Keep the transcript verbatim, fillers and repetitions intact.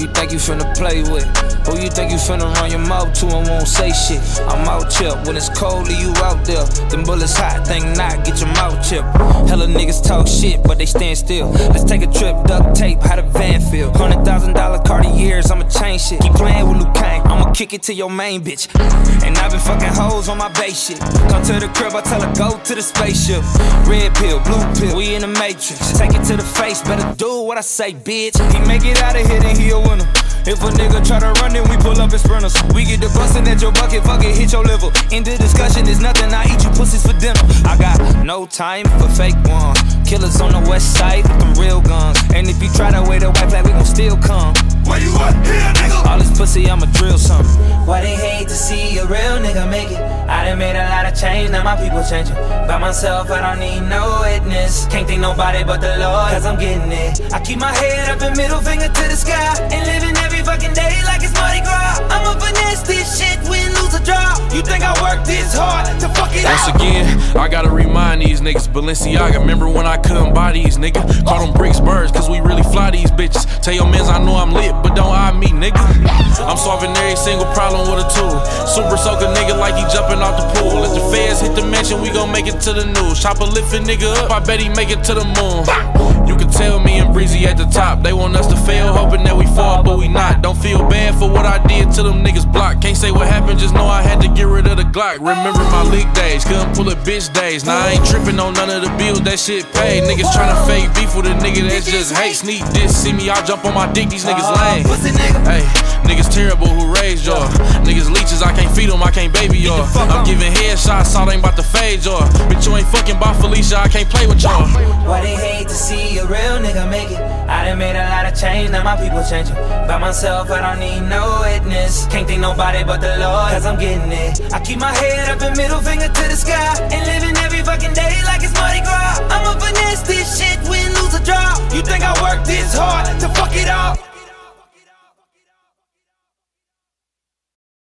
you think you finna play with? Who you think you finna run your mouth to and won't say shit? I'm out here when it's cold, leave you out there. Them bullets hot, think not, get your mouth chipped. Hella niggas talk shit, but they stand still. Let's take a trip, duct tape, how the van feel? Hundred thousand dollar Cartiers, I'ma change shit. Keep playing with Luke Kang, I'ma kick it to your main bitch. And I've been fucking hoes on my base shit. Come to the crib, I tell her go to the spaceship. Red pill, blue pill, we in the matrix. Take it to the face, better do what I say, bitch. He make it out of here, then he a winner. If a nigga try to run, then we pull up in sprinters. We get the bustin' at your bucket, fuck it, hit your liver. End the discussion, there's nothing, I eat you pussies for dinner. I got no time for fake ones. Killers on the west side with them real guns. And if you try to wait a white flag, we gon' still come. Where you at here, nigga? All this pussy, I'ma drill something. Why they hate to see a real nigga make it? I done made a lot of change, now my people changing. By myself, I don't need no witness. Can't think nobody but the Lord, cause I'm getting it. I keep my head up and middle finger to the sky. And living every fucking day like it's Mardi Gras. I'ma finesse this shit, win, lose, or draw. You think I work this hard to fuck it Once out? again, I gotta remind these niggas, Balenciaga. Remember when I couldn't buy these, nigga? Call them bricks birds, cause we really fly these bitches. Tell your mans I know I'm lit, but don't eye me, nigga. I'm solving every single problem with a tool. Super soaker nigga like he jumping off the pool. Let the feds hit the mansion, we gon' make it to the news. Chopper lifting nigga up, I bet he make it to the moon. You can tell me and Breezy at the top. They want us to fail, hoping that we fall, but we not. Don't feel bad for what I did to them niggas block. Can't say what happened, just know I had to get rid of the Glock. Remember my league days, couldn't pull a bitch days. Now I ain't tripping on none of the bills, that shit paid. Niggas tryna fake beef with a nigga that just hate. Sneak this, see me, I jump on my dick, these niggas lame. Hey, niggas terrible who raised y'all. Niggas leeches, I can't feed them, I can't baby y'all. I'm giving headshots, so they ain't about to fade y'all. Bitch, you ain't fucking by Felicia, I can't play with y'all. Why they hate to see a real nigga make it? I done made a lot of change, now my people changing. By myself, I don't need no witness. Can't think nobody but the Lord, cause I'm getting it. I keep my head up and middle finger to the sky. And living every fucking day like it's Mardi Gras. I'ma finesse this shit, win, lose, or draw. You think I work this hard to fuck it up?